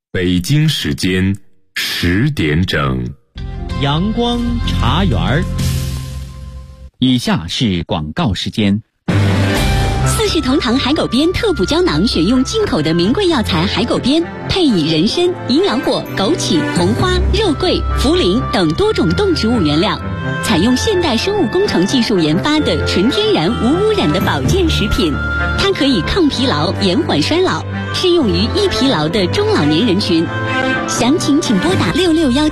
北京时间10点整， 阳光茶园儿。以下是广告时间。 四世同堂海狗鞭特补胶囊选用进口的名贵药材海狗鞭，配以人参、营养果、枸杞、红花、肉桂、茯苓等多种动植物原料，采用现代生物工程技术研发的纯天然无污染的保健食品。它可以抗疲劳、延缓衰老，适用于易疲劳的中老年人群。详情请拨打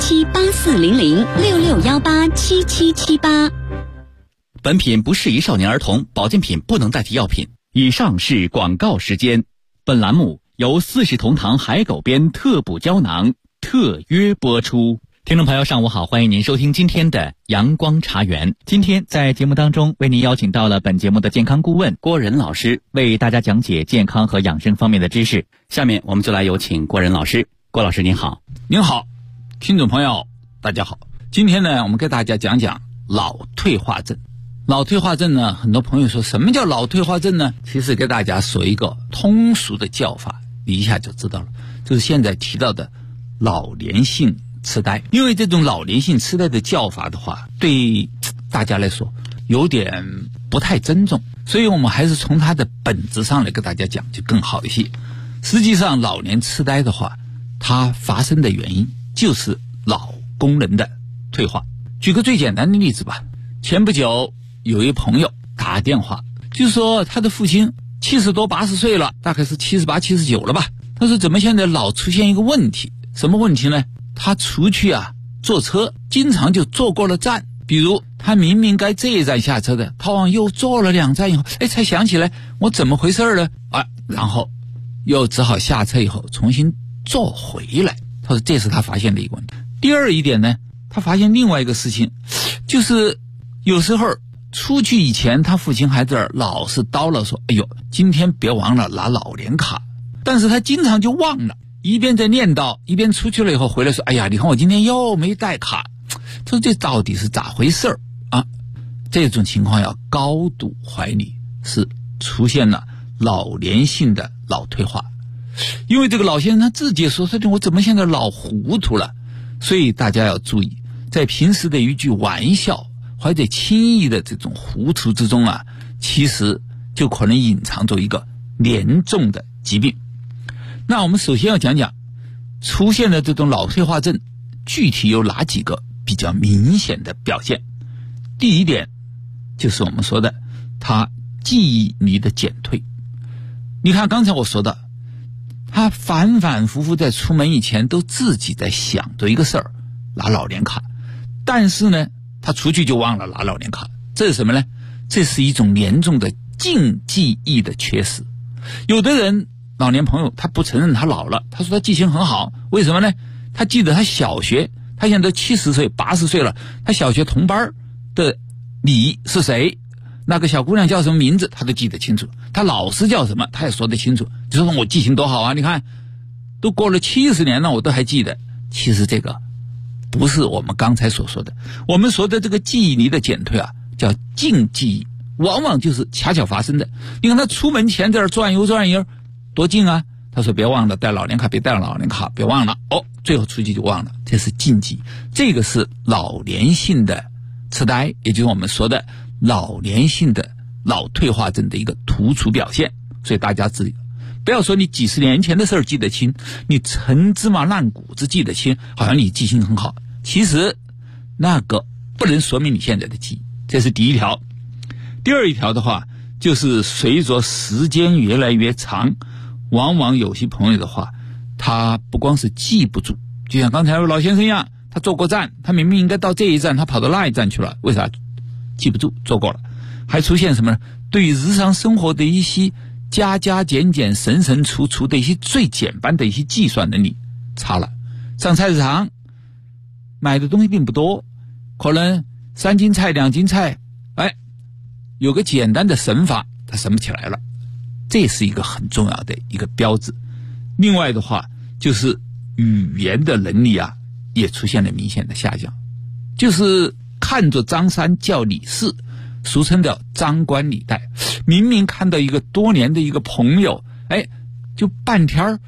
6617840066187778。 本品不适宜少年儿童，保健品不能代替药品。以上是广告时间。本栏目由四世同堂海狗鞭特补胶囊特约播出。听众朋友上午好，欢迎您收听今天的阳光茶园。今天在节目当中为您邀请到了本节目的健康顾问郭仁老师，为大家讲解健康和养生方面的知识。下面我们就来有请郭仁老师。郭老师您好。 您好，听众朋友大家好。今天呢，我们给大家讲讲脑退化症。脑退化症呢，很多朋友说什么叫脑退化症呢？其实给大家说一个通俗的叫法，你一下就知道了，就是现在提到的老年性痴呆。因为这种老年性痴呆的叫法的话，对大家来说有点不太尊重，所以我们还是从它的本质上来给大家讲就更好一些。实际上老年痴呆的话，它发生的原因就是脑功能的退化。举个最简单的例子吧，前不久有一朋友打电话，就说他的父亲70多80岁了，大概是78、79了吧。他说怎么现在老出现一个问题，什么问题呢？他出去坐车经常就坐过了站，比如他明明该这一站下车的，他往右坐了2站以后，才想起来我怎么回事呢？然后又只好下车以后重新坐回来。他说这是他发现的一个问题。第二一点呢，他发现另外一个事情，就是有时候出去以前他父亲还在这儿老是叨唠说，哎呦今天别忘了拿老年卡，但是他经常就忘了，一边在念叨，一边出去了以后回来说，哎呀你看我今天又没带卡。他说这到底是咋回事啊？这种情况要高度怀疑是出现了老年性的脑退化。因为这个老先生他自己也说我怎么现在老糊涂了。所以大家要注意，在平时的一句玩笑或者轻易的这种糊涂之中其实就可能隐藏着一个严重的疾病。那我们首先要讲讲出现的这种脑退化症具体有哪几个比较明显的表现。第一点就是我们说的他记忆力的减退。你看刚才我说的，他反反复复在出门以前都自己在想着一个事儿，拿老年卡，但是呢他出去就忘了拿老年卡。这是什么呢？这是一种严重的静记忆的缺失。有的人老年朋友他不承认他老了，他说他记性很好。为什么呢？他记得他小学，他现在都70岁80岁了，他小学同班的你是谁，那个小姑娘叫什么名字他都记得清楚，他老师叫什么他也说得清楚。就说我记性多好啊，你看都过了70年了我都还记得。其实这个不是我们刚才所说的，我们说的这个记忆力的减退叫静记忆，往往就是恰巧发生的。你看他出门前在这转悠转悠多静啊，他说别忘了带老年卡，别带老年卡，别忘了最后出去就忘了，这是静记。这个是老年性的痴呆，也就是我们说的老年性的脑退化症的一个突出表现。所以大家注意，不要说你几十年前的事儿记得清，你陈芝麻烂谷子记得清，好像你记性很好，其实那个不能说明你现在的记忆。这是第一条。第二一条的话，就是随着时间越来越长，往往有些朋友的话，他不光是记不住，就像刚才老先生一样，他坐过站，他明明应该到这一站，他跑到那一站去了，为啥？记不住，坐过了。还出现什么呢？对于日常生活的一些加加减减神神除除的一些最简单的一些计算能力差了。上菜市场买的东西并不多，可能3斤菜2斤菜，有个简单的省法他省不起来了，这是一个很重要的一个标志。另外的话就是语言的能力也出现了明显的下降，就是看着张三叫李四，俗称的张冠李戴。明明看到一个多年的一个朋友，就半天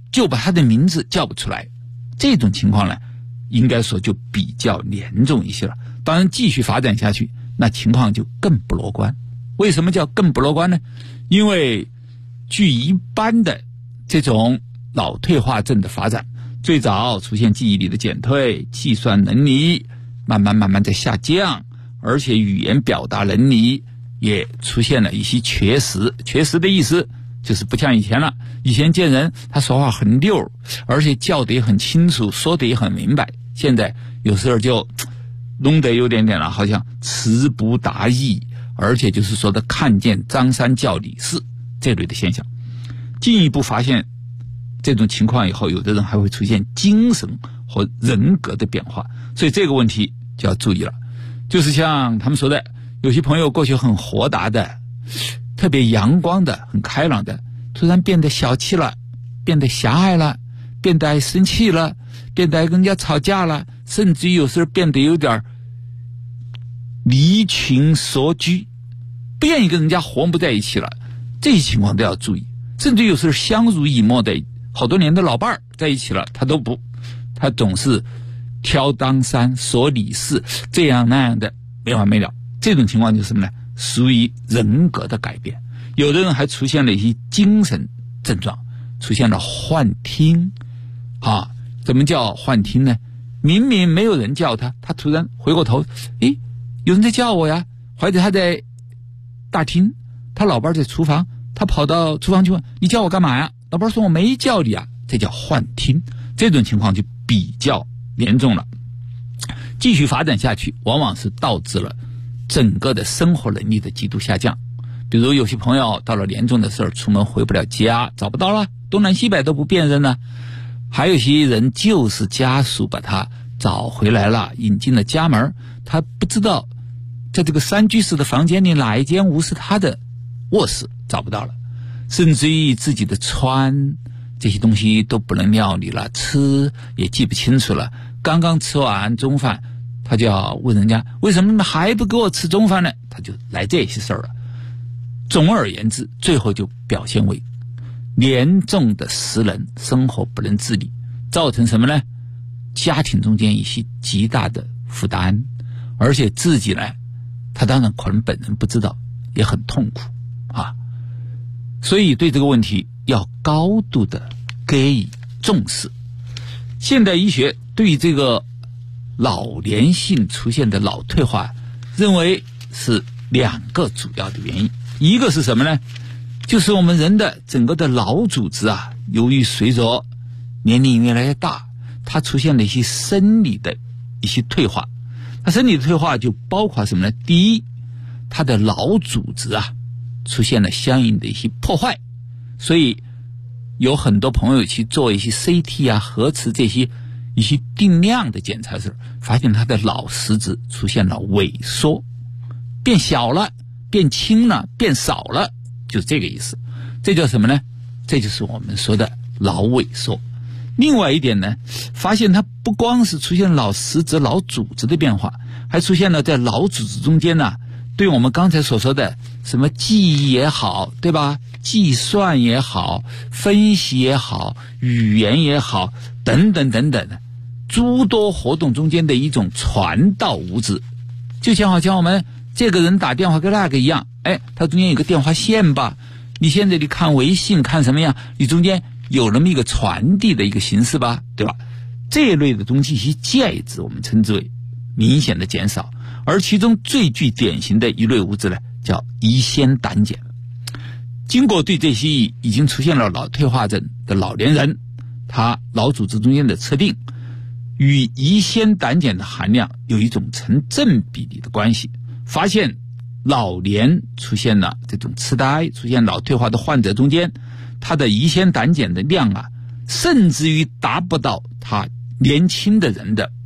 就把他的名字叫不出来。这种情况呢，应该说就比较严重一些了。当然继续发展下去，那情况就更不乐观。为什么叫更不乐观呢？因为据一般的这种脑退化症的发展，最早出现记忆力的减退，计算能力慢慢在下降，而且语言表达能力也出现了一些缺失。缺失的意思就是不像以前了，以前见人他说话很溜，而且叫得也很清楚，说得也很明白，现在有时候就弄得有点了，好像词不达意，而且就是说的看见张三叫李四这类的现象。进一步发现这种情况以后，有的人还会出现精神和人格的变化，所以这个问题就要注意了。就是像他们说的，有些朋友过去很活达的，特别阳光的，很开朗的，突然变得小气了，变得狭隘了，变得爱生气了，变得爱跟人家吵架了，甚至于有时候变得有点离群索居，不愿意跟人家活不在一起了，这些情况都要注意。甚至有时候相濡以沫的好多年的老伴儿在一起了，他他总是挑张三说李四，这样那样的没完没了。这种情况就是什么呢？属于人格的改变。有的人还出现了一些精神症状，出现了幻听怎么叫幻听呢？明明没有人叫他，他突然回过头，有人在叫我呀，或者他在大厅，他老伴在厨房，他跑到厨房去问你叫我干嘛呀？老伴说我没叫你啊，这叫幻听。这种情况就比较严重了，继续发展下去，往往是导致了整个的生活能力的极度下降。比如有些朋友到了年终的时候，出门回不了家，找不到了，东南西北都不辨认了。还有些人就是家属把他找回来了，引进了家门，他不知道在这个3居室的房间里哪一间屋是他的卧室，找不到了。甚至于自己的穿这些东西都不能料理了，吃也记不清楚了，刚刚吃完中饭，他就要问人家为什么你们还不给我吃中饭呢？他就来这些事儿了。总而言之，最后就表现为严重的失能，生活不能自理，造成什么呢？家庭中间一些极大的负担，而且自己呢，他当然可能本人不知道，也很痛苦所以对这个问题要高度的给予重视。现代医学对这个老年性出现的脑退化认为是2个主要的原因。一个是什么呢？就是我们人的整个的脑组织由于随着年龄越来越大，它出现了一些生理的一些退化。它生理的退化就包括什么呢？第一，它的脑组织出现了相应的一些破坏，所以有很多朋友去做一些 CT 核磁这些一些定量的检查时，发现他的脑实质出现了萎缩，变小了，变轻了，变少了，就这个意思。这叫什么呢？这就是我们说的脑萎缩。另外一点呢，发现它不光是出现脑实质、脑组织的变化，还出现了在脑组织中间对我们刚才所说的什么记忆也好，对吧？计算也好，分析也好，语言也好，等等等等的诸多活动中间的一种传导物质。就像好像我们这个人打电话跟那个一样，它中间有个电话线吧，你现在你看微信看什么样，你中间有那么一个传递的一个形式吧，对吧？这一类的东西一些介质我们称之为明显的减少，而其中最具典型的一类物质呢，叫乙酰胆碱。经过对这些已经出现了脑退化症的老年人，他脑组织中间的测定，与乙酰胆碱的含量有一种成正比例的关系，发现老年出现了这种痴呆，出现脑退化的患者中间，他的乙酰胆碱的量甚至于达不到他年轻的人的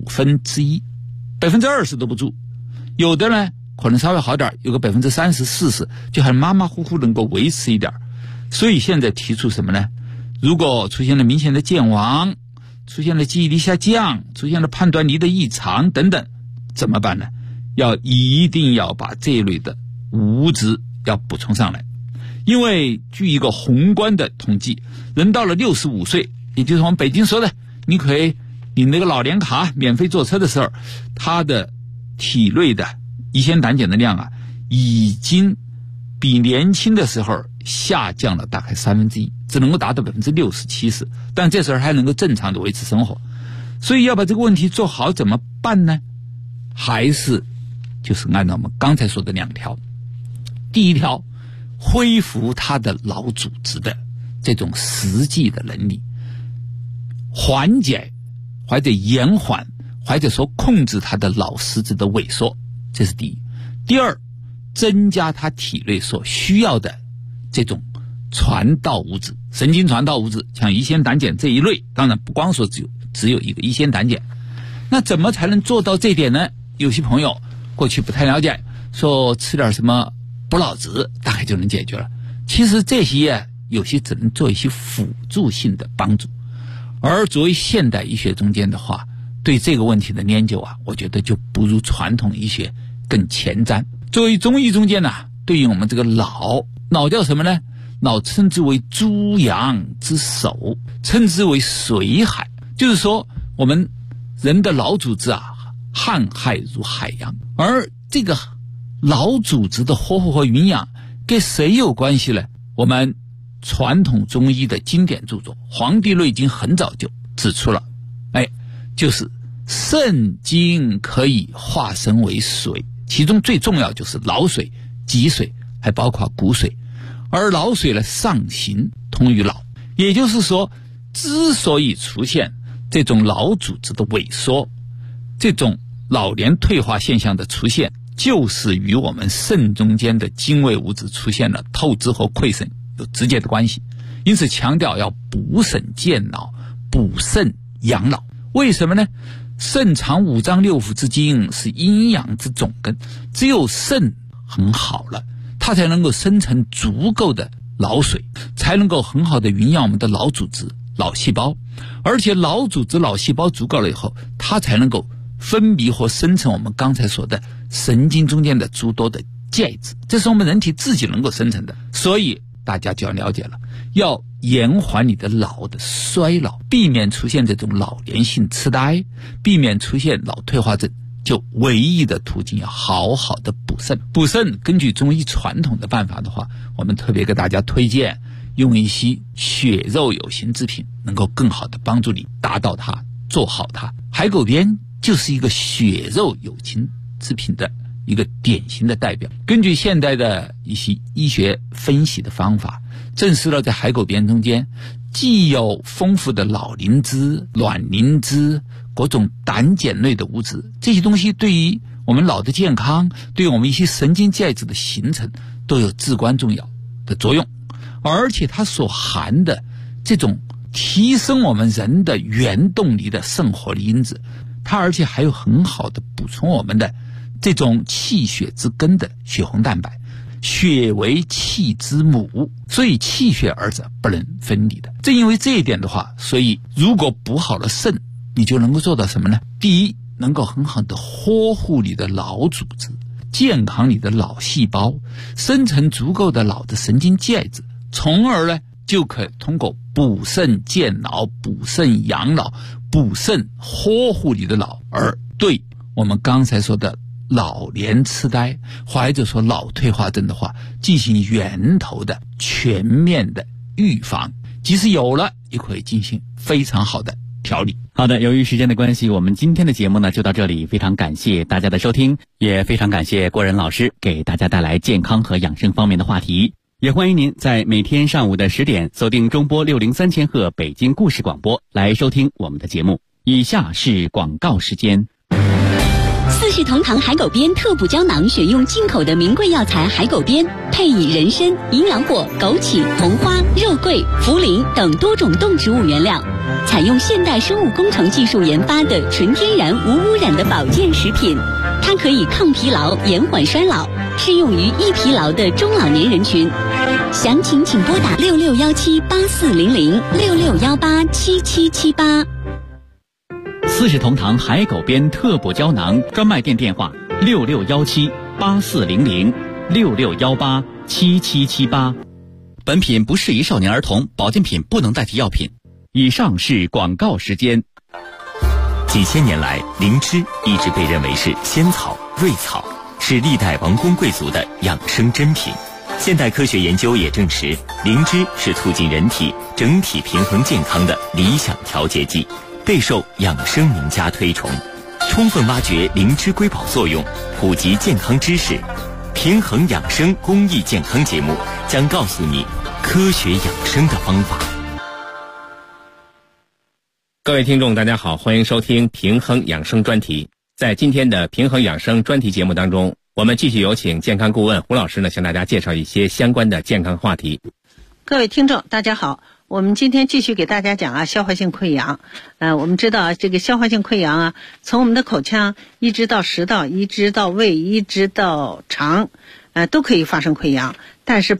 1/5%。20%都不足，有的呢可能稍微好点，有个30%、40%，就还马马虎虎能够维持一点。所以现在提出什么呢？如果出现了明显的健忘，出现了记忆力下降，出现了判断力的异常等等，怎么办呢？一定要把这一类的物质要补充上来。 因为据一个宏观的统计，人到了65岁，也就是我们北京说的，你可以领那个老年卡免费坐车的时候，他的体内的乙酰胆碱的量啊，已经比年轻的时候下降了大概1/3，只能够达到60-70%，但这时候还能够正常的维持生活。所以要把这个问题做好怎么办呢？还是就是按照我们刚才说的2条。第一条，恢复他的脑组织的这种实际的能力，缓解或者延缓或者说控制他的脑实质的萎缩，这是第一。第二，增加他体内所需要的这种传导物质，神经传导物质，像乙酰胆碱这一类，当然不光说只有一个乙酰胆碱。那怎么才能做到这点呢？有些朋友过去不太了解，说吃点什么补脑子大概就能解决了。其实这些有些只能做一些辅助性的帮助，而作为现代医学中间的话，对这个问题的研究啊，我觉得就不如传统医学更前瞻。作为中医中间呢，对于我们这个脑叫什么呢？脑称之为诸阳之首，称之为水海，就是说我们人的脑组织啊，瀚海如海洋。而这个脑组织的呵护和营养跟谁有关系呢？我们传统中医的经典著作《黄帝内经》很早就指出了，就是肾经可以化生为水，其中最重要就是脑水、脊水，还包括骨水。而脑水呢，上行通于脑，也就是说，之所以出现这种脑组织的萎缩，这种老年退化现象的出现，就是与我们肾中间的精微物质出现了透支和溃损有直接的关系。因此强调要补肾健脑，补肾养脑。为什么呢？肾藏5脏6腑之精，是阴阳之总根，只有肾很好了，它才能够生成足够的脑水，才能够很好的营养我们的脑组织、脑细胞。而且脑组织、脑细胞足够了以后，它才能够分泌或生成我们刚才说的神经中间的诸多的介质，这是我们人体自己能够生成的。所以大家就要了解了，要延缓你的脑的衰老，避免出现这种老年性痴呆，避免出现脑退化症，就唯一的途径要好好的补肾。补肾根据中医传统的办法的话，我们特别给大家推荐用一些血肉有形制品，能够更好的帮助你达到它，做好它。海狗鞭就是一个血肉有形制品的一个典型的代表。根据现代的一些医学分析的方法，证实了在海狗鞭中间既有丰富的脑磷脂、卵磷脂、各种胆碱类的物质，这些东西对于我们脑的健康，对于我们一些神经介质的形成都有至关重要的作用。而且它所含的这种提升我们人的原动力的肾活力因子，它而且还有很好的补充我们的这种气血之根的血红蛋白。血为气之母，所以气血二者不能分离的。正因为这一点的话，所以如果补好了肾，你就能够做到什么呢？第一，能够很好的呵护你的脑组织，健康你的脑细胞，生成足够的脑的神经介质，从而呢就可以通过补肾健脑、补肾养脑、补肾呵护你的脑，而对我们刚才说的老年痴呆或者说脑退化症的话，进行源头的全面的预防，即使有了也可以进行非常好的调理。 好的，由于时间的关系，我们今天的节目呢就到这里，非常感谢大家的收听，也非常感谢郭仁老师给大家带来健康和养生方面的话题。也欢迎您在每天上午的10点锁定中波603千赫北京故事广播来收听我们的节目。以下是广告时间。 四世同堂海狗鞭特补胶囊选用进口的名贵药材海狗鞭，配以人参、营养果、枸杞、红花、肉桂、茯苓等多种动植物原料，采用现代生物工程技术研发的纯天然无污染的保健食品。它可以抗疲劳、延缓衰老，适用于易疲劳的中老年人群。详情请拨打66178400 66187778。 四世同堂海狗鞭特补胶囊专卖店电话66178400 66187778。 本品不适宜少年儿童，保健品不能代替药品。以上是广告时间。 几千年来，灵芝一直被认为是仙草、瑞草，是历代王公贵族的养生珍品。现代科学研究也证实，灵芝是促进人体整体平衡健康的理想调节剂，备受养生名家推崇。充分挖掘灵芝瑰宝作用，普及健康知识，平衡养生公益健康节目将告诉你科学养生的方法。 各位听众大家好，欢迎收听平衡养生专题。在今天的平衡养生专题节目当中，我们继续有请健康顾问胡老师呢，向大家介绍一些相关的健康话题。 各位听众大家好，我们今天继续给大家讲消化性溃疡。我们知道这个消化性溃疡从我们的口腔一直到食道，一直到胃，一直到肠，都可以发生溃疡，但是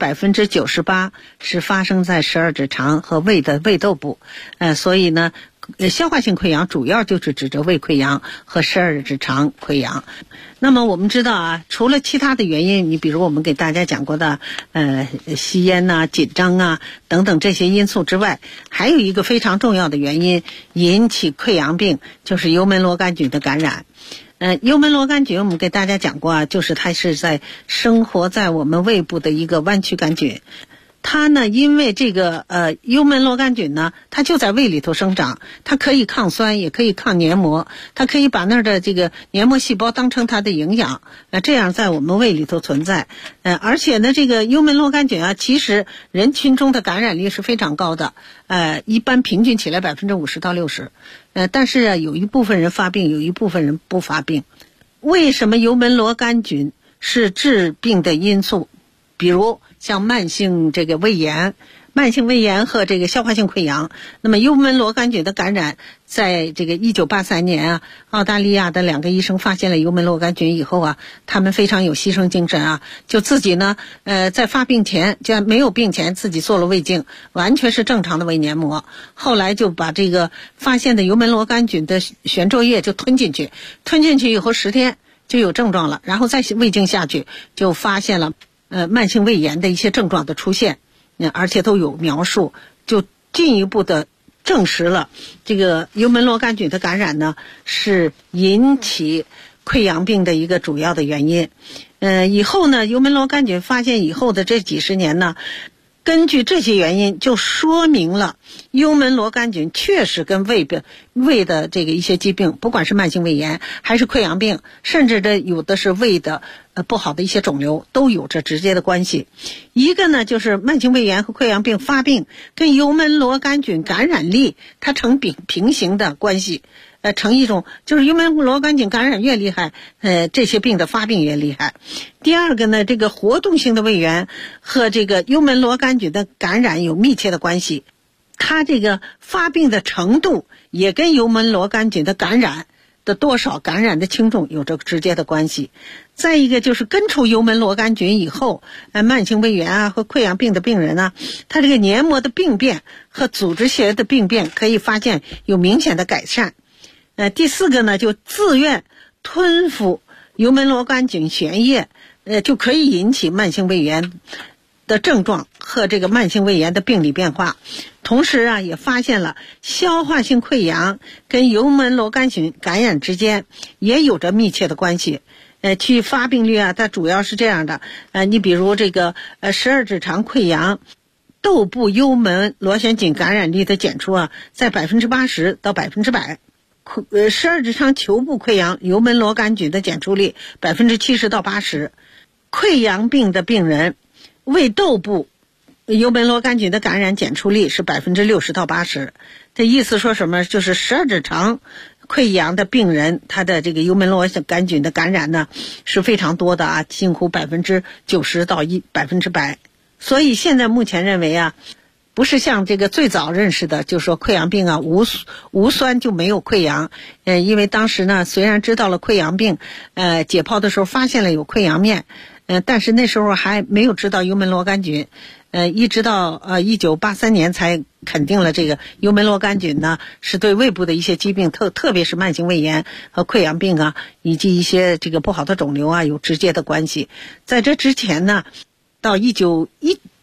98%是发生在十二指肠和胃的胃窦部。所以呢，消化性溃疡主要就是指着胃溃疡和十二指肠溃疡。那么我们知道除了其他的原因，你比如我们给大家讲过的吸烟紧张等等这些因素之外，还有一个非常重要的原因引起溃疡病，就是幽门螺杆菌的感染。幽门螺杆菌我们给大家讲过就是它是生活在我们胃部的一个弯曲杆菌。它呢，因为这个幽门螺杆菌呢，它就在胃里头生长，它可以抗酸，也可以抗黏膜，它可以把那儿的这个黏膜细胞当成它的营养，这样在我们胃里头存在。而且呢，这个幽门螺杆菌其实人群中的感染率是非常高的，一般平均起来50%到60%，但是有一部分人发病，有一部分人不发病。为什么幽门螺杆菌是致病的因素？比如像慢性这个胃炎和这个消化性溃疡。那么幽门螺杆菌的感染，在这个1983年澳大利亚的2个医生发现了幽门螺杆菌以后他们非常有牺牲精神就自己呢在发病前，就没有病前自己做了胃镜，完全是正常的胃黏膜，后来就把这个发现的幽门螺杆菌的悬浊液就吞进去以后10天就有症状了，然后再胃镜下去就发现了慢性胃炎的一些症状的出现，而且都有描述，就进一步的证实了这个幽门螺杆菌的感染呢是引起溃疡病的一个主要的原因。以后呢，幽门螺杆菌发现以后的这几十年呢，根据这些原因就说明了幽门螺杆菌确实跟胃的这个一些疾病，不管是慢性胃炎还是溃疡病，甚至有的是胃的不好的一些肿瘤，都有着直接的关系。一个呢，就是慢性胃炎和溃疡病发病跟幽门螺杆菌感染力它成平行的关系，成一种就是幽门螺杆菌感染越厉害，这些病的发病越厉害。第二个呢，这个活动性的胃炎和这个幽门螺杆菌的感染有密切的关系，它这个发病的程度也跟幽门螺杆菌的感染的多少、感染的轻重有着直接的关系。再一个就是根除幽门螺杆菌以后，慢性胃炎和溃疡病的病人他这个黏膜的病变和组织学的病变可以发现有明显的改善。第四个呢，就自愿吞服幽门螺杆菌涎液，就可以引起慢性胃炎的症状和这个慢性胃炎的病理变化。同时也发现了消化性溃疡跟幽门螺杆菌感染之间也有着密切的关系。其发病率它主要是这样的，你比如这个十二指肠溃疡窦部幽门螺旋菌感染率的检出在80%到100%。十二指肠球部溃疡幽门螺杆菌的检出率70%到80%。溃疡病的病人胃窦部幽门螺杆菌的感染检出率是60%到80%。这意思说什么？就是十二指肠溃疡的病人，他的这个幽门螺杆菌的感染呢是非常多的近乎90%到100%。所以现在目前认为不是像这个最早认识的，就说溃疡病无酸就没有溃疡。因为当时呢，虽然知道了溃疡病，解剖的时候发现了有溃疡面，但是那时候还没有知道幽门螺杆菌。一直到1983年才肯定了这个幽门螺杆菌呢是对胃部的一些疾病，特别是慢性胃炎和溃疡病以及一些这个不好的肿瘤有直接的关系。在这之前呢，到1991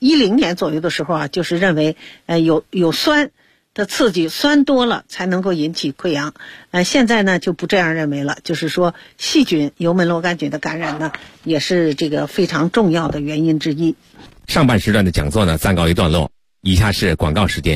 2010年左右的时候啊，就是认为有酸的刺激，酸多了才能够引起溃疡。现在呢就不这样认为了，就是说细菌幽门螺杆菌的感染呢也是这个非常重要的原因之一。 上半时段的讲座呢暂告一段落，以下是广告时间。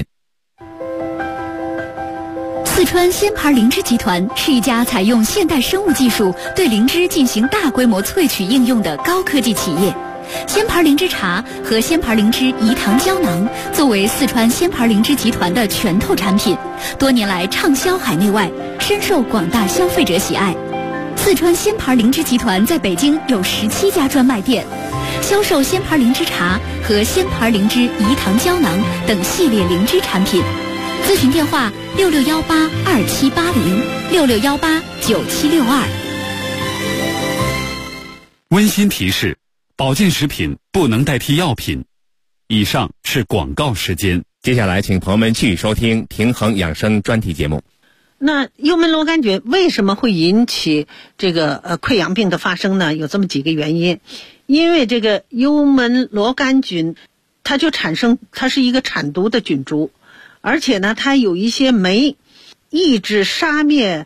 四川鲜牌灵芝集团是一家采用现代生物技术对灵芝进行大规模萃取应用的高科技企业。鲜牌灵芝茶和鲜牌灵芝饴糖胶囊作为四川鲜牌灵芝集团的拳头产品，多年来畅销海内外，深受广大消费者喜爱。四川鲜牌灵芝集团在北京有17家专卖店，销售鲜牌灵芝茶和鲜牌灵芝饴糖胶囊等系列灵芝产品。咨询电话66182780，66189762。 温馨提示：保健食品不能代替药品。以上是广告时间。 接下来请朋友们继续收听平衡养生专题节目。 那幽门螺杆菌为什么会引起这个溃疡病的发生呢？有这么几个原因。因为这个幽门螺杆菌它是一个产毒的菌株，而且呢它有一些酶抑制杀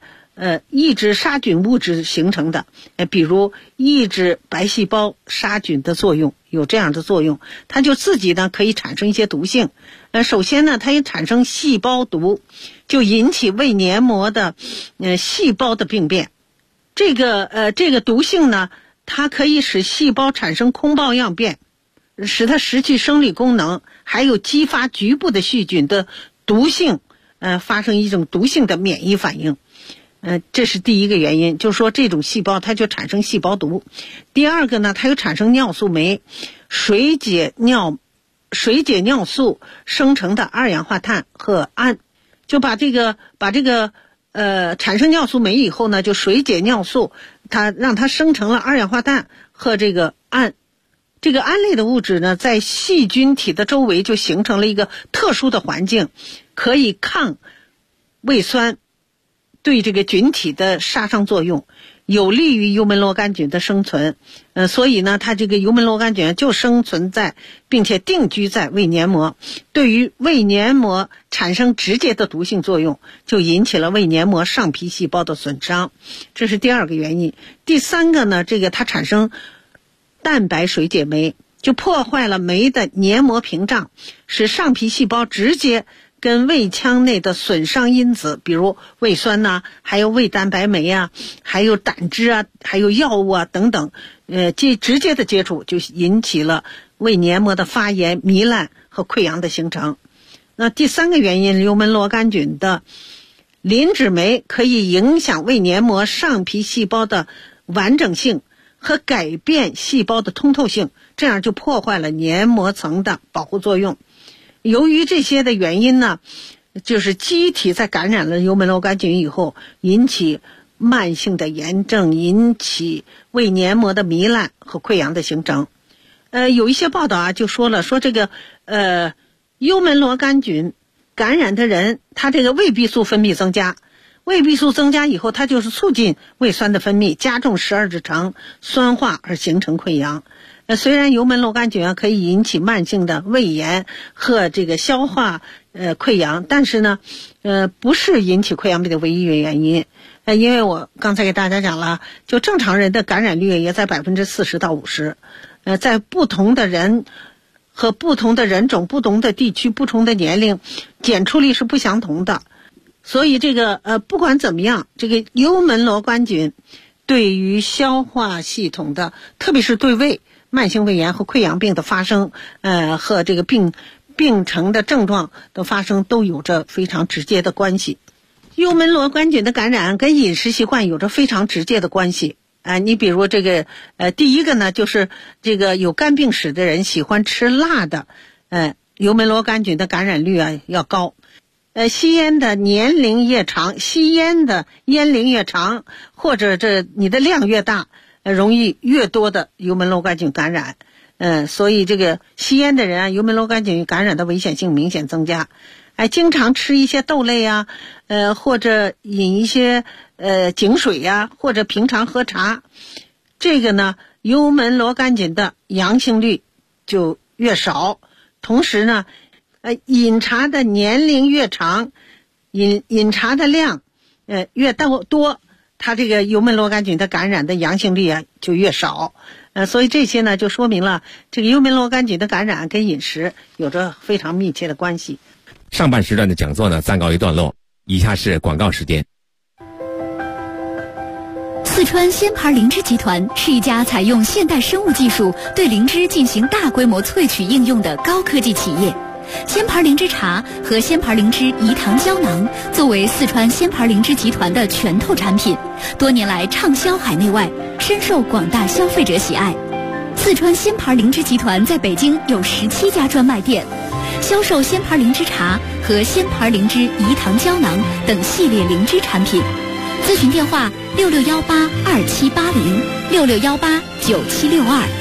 菌物质形成的，比如抑制白细胞杀菌的作用，有这样的作用，它就自己呢可以产生一些毒性。首先呢它也产生细胞毒，就引起胃黏膜的细胞的病变。这个毒性呢，它可以使细胞产生空包样变，使它失去生理功能，还有激发局部的细菌的毒性发生一种毒性的免疫反应。这是第一个原因，就是说这种细胞它就产生细胞毒。第二个呢，它又产生尿素酶，水解尿素生成的二氧化碳和氨，就把这个产生尿素酶以后呢，就水解尿素，它让它生成了二氧化碳和这个氨。这个胺类的物质呢，在细菌体的周围就形成了一个特殊的环境，可以抗胃酸对这个菌体的杀伤作用，有利于幽门螺杆菌的生存。所以呢，它这个幽门螺杆菌就生存在并且定居在胃黏膜，对于胃黏膜产生直接的毒性作用，就引起了胃黏膜上皮细胞的损伤。这是第二个原因。第三个呢，它产生蛋白水解酶，就破坏了酶的黏膜屏障，使上皮细胞直接跟胃腔内的损伤因子，比如胃酸呐，还有胃蛋白酶啊，还有胆汁啊，还有药物啊等等，直接的接触就引起了胃黏膜的发炎、糜烂和溃疡的形成。那第三个原因，幽门螺杆菌的磷脂酶可以影响胃黏膜上皮细胞的完整性和改变细胞的通透性，这样就破坏了黏膜层的保护作用。由于这些的原因呢，就是机体在感染了幽门螺杆菌以后，引起慢性的炎症，引起胃黏膜的糜烂和溃疡的形成。有一些报道啊，就说这个幽门螺杆菌感染的人，他这个胃壁素分泌增加，胃壁素增加以后，它就是促进胃酸的分泌，加重12指肠酸化而形成溃疡。虽然幽门螺杆菌可以引起慢性的胃炎和这个消化溃疡，但是呢不是引起溃疡病的唯一原因。因为我刚才给大家讲了，就正常人的感染率也在40%到50%，在不同的人和不同的人种、不同的地区、不同的年龄，检出率是不相同的。所以这个不管怎么样，这个幽门螺杆菌对于消化系统的，特别是对胃慢性胃炎和溃疡病的发生，和这个病程的症状的发生都有着非常直接的关系。幽门螺杆菌的感染跟饮食习惯有着非常直接的关系。你比如这个第一个呢，就是这个有肝病史的人喜欢吃辣的，幽门螺杆菌的感染率要高。吸烟的年龄越长，吸烟的烟龄越长，或者你的量越大，容易越多的幽门螺杆菌感染。所以这个吸烟的人幽门螺杆菌感染的危险性明显增加。经常吃一些豆类啊，或者饮一些井水呀，或者平常喝茶，这个呢，幽门螺杆菌的阳性率就越少。 同时呢，饮茶的年龄越长，饮茶的量越多，它这个幽门螺杆菌的感染的阳性率啊就越少。所以这些呢就说明了这个幽门螺杆菌的感染跟饮食有着非常密切的关系。 上半时段的讲座呢暂告一段落，以下是广告时间。 四川仙牌灵芝集团是一家采用现代生物技术对灵芝进行大规模萃取应用的高科技企业。仙牌灵芝茶和仙牌灵芝饴糖胶囊作为四川仙牌灵芝集团的拳头产品，多年来畅销海内外，深受广大消费者喜爱。四川仙牌灵芝集团在北京有17家专卖店，销售仙牌灵芝茶和仙牌灵芝饴糖胶囊等系列灵芝产品。咨询电话6618278066189762。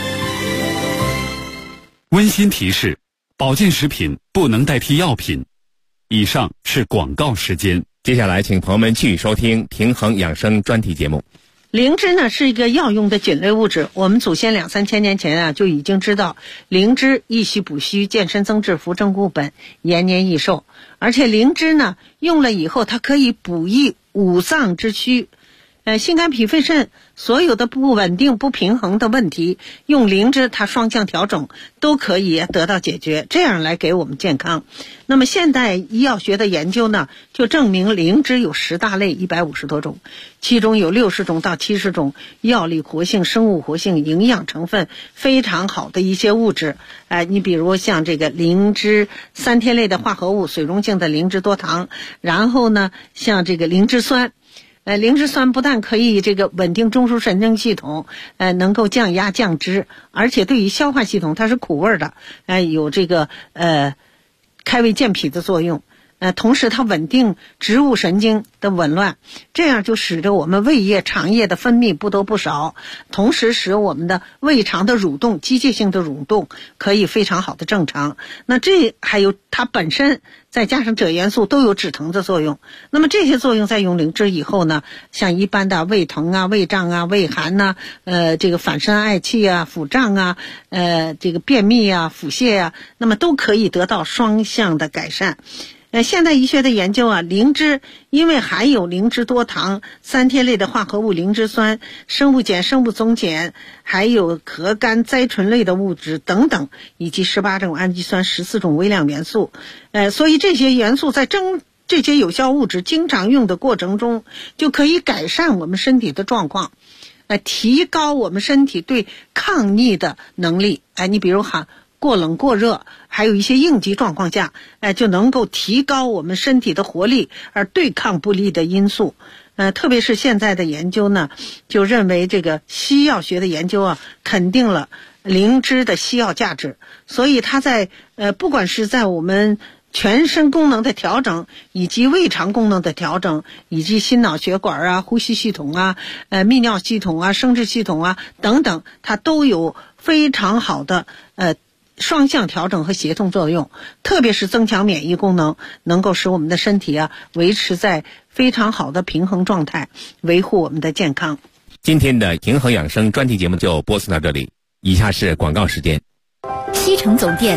温馨提示：保健食品不能代替药品。以上是广告时间。 接下来请朋友们继续收听平衡养生专题节目。 灵芝呢是一个药用的菌类物质，我们祖先2-3千年前啊就已经知道灵芝益虚补虚、健身增质、扶正固本、延年益寿。而且灵芝呢用了以后，它可以补益五脏之虚，心肝脾肺肾所有的不稳定不平衡的问题，用灵芝它双向调整都可以得到解决，这样来给我们健康。那么现代医药学的研究呢就证明灵芝有10大类150多种，其中有60种到70种药理活性、生物活性、营养成分非常好的一些物质。你比如像这个灵芝3萜类的化合物，水溶性的灵芝多糖，然后呢像这个灵芝酸。灵芝酸不但可以这个稳定中枢神经系统，能够降压降脂，而且对于消化系统它是苦味的，有这个开胃健脾的作用。同时它稳定植物神经的紊乱，这样就使得我们胃液、肠液的分泌不多不少，同时使我们的胃肠的蠕动、机械性的蠕动可以非常好的正常。那这还有它本身再加上锗元素都有止疼的作用。那么这些作用在用灵芝以后呢，像一般的胃疼啊、胃胀啊、胃寒啊、这个反身嗳气啊、腹胀啊、这个便秘啊、腹泻啊，那么都可以得到双向的改善。现代医学的研究啊，灵芝因为含有灵芝多糖、3萜类的化合物灵芝酸、生物碱、生物总碱，还有核苷、甾醇类的物质等等，以及18种氨基酸、14种微量元素。所以这些元素在这些有效物质经常用的过程中，就可以改善我们身体的状况，提高我们身体对抗逆的能力。你比如过冷过热，还有一些应急状况下，就能够提高我们身体的活力，而对抗不利的因素。特别是现在的研究呢，就认为这个西药学的研究啊，肯定了灵芝的西药价值。所以它在不管是在我们全身功能的调整，以及胃肠功能的调整，以及心脑血管啊、呼吸系统啊、泌尿系统啊、生殖系统啊等等，它都有非常好的双向调整和协同作用，特别是增强免疫功能，能够使我们的身体啊维持在非常好的平衡状态，维护我们的健康。 今天的平衡养生专题节目就播送到这里，以下是广告时间。 西城总店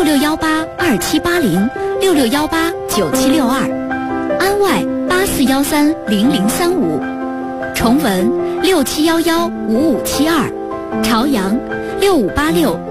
6618278066189762，安外84130035，崇文67115572，朝阳6586